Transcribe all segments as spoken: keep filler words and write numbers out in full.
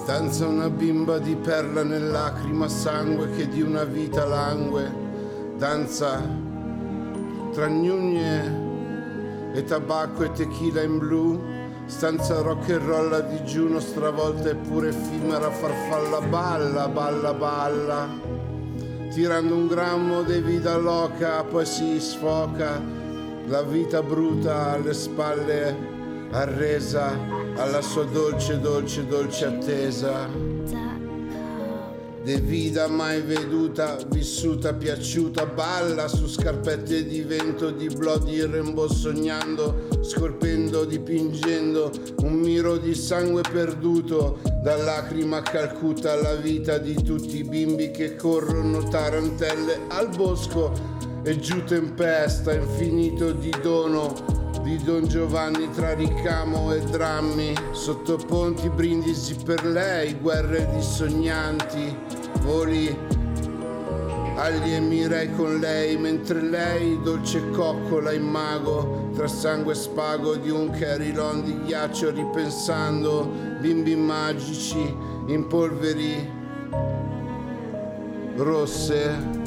Danza una bimba di perla nel lacrima sangue che di una vita langue. Danza tra gnugne e tabacco e tequila in blu. Stanza rock and roll a digiuno, stravolta eppure effimera farfalla. Balla, balla, balla, tirando un grammo di vita loca, poi si sfoca. La vita bruta alle spalle arresa alla sua dolce, dolce, dolce attesa. De vita mai veduta, vissuta, piaciuta. Balla su scarpette di vento, di Bloody Rainbow, sognando, scolpendo, dipingendo un miro di sangue perduto. Da lacrima a Calcutta, la vita di tutti i bimbi che corrono tarantelle al bosco. E giù tempesta, infinito di dono di Don Giovanni tra ricamo e drammi. Sotto ponti brindisi per lei, guerre di sognanti, voli agli emirei con lei, mentre lei dolce coccola in mago tra sangue e spago di un carillon di ghiaccio, ripensando bimbi magici in polveri rosse.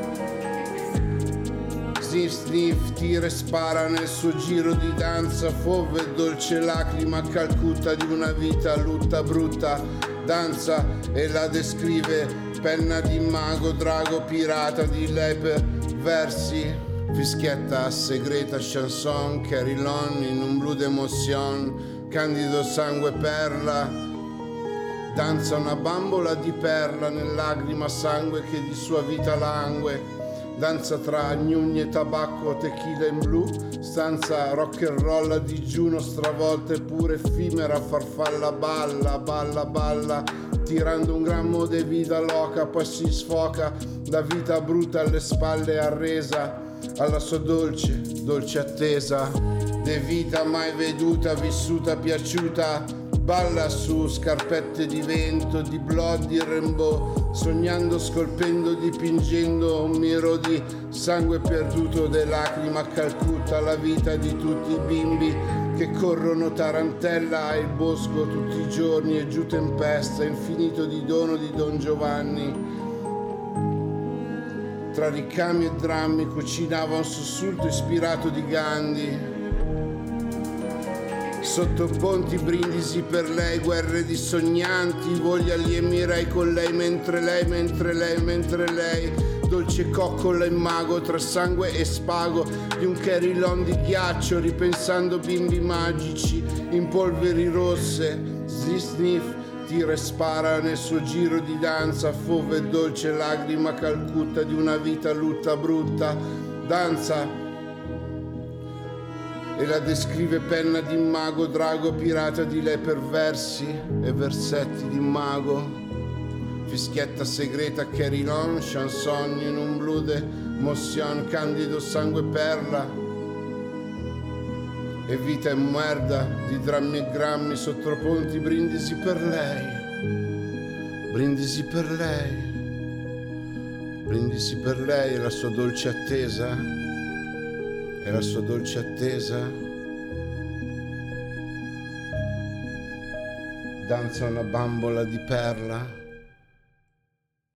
Sniff sniff, tira e spara nel suo giro di danza, fove e dolce lacrima a Calcutta di una vita lutta brutta. Danza e la descrive, penna di mago, drago, pirata di lei per versi. Fischietta segreta chanson, carillon in un blu d'emotion, candido sangue perla. Danza una bambola di perla nel lacrima sangue che di sua vita langue. Danza tra gnugne, tabacco, tequila in blu. Stanza rock and roll a digiuno, stravolta eppure effimera farfalla. Balla, balla, balla, tirando un grammo di vita loca, poi si sfoca. La vita bruta alle spalle arresa alla sua dolce, dolce attesa. De vita mai veduta, vissuta, piaciuta. Balla su scarpette di vento, di Bloody Rainbow, sognando, scolpendo, dipingendo un miro di sangue perduto, de lacrima a Calcutta, la vita di tutti i bimbi che corrono tarantella al bosco tutti i giorni. E giù tempesta, infinito di dono di Don Giovanni. Tra ricami e drammi cucinava un sussulto ispirato di Gandhi. Sotto ponti brindisi per lei, guerre di sognanti, voglia agli emirei con lei, mentre lei, mentre lei, mentre lei, dolce coccola in mago tra sangue e spago di un carillon di ghiaccio, ripensando bimbi magici in polveri rosse. Sniff sniff, tira e spara nel suo giro di danza, fove e dolce lacrima a Calcutta di una vita lutta brutta. Danza e la descrive, penna di mago, drago, pirata di lei per versi e versetti di mago. Fischietta segreta, carillon, chanson in un blu de motion, candido sangue perla. E vita e muerda di drammi e grammi, sotto ponti brindisi per lei. Brindisi per lei. Brindisi per lei e la sua dolce attesa. E la sua dolce attesa. Danza una bambola di perla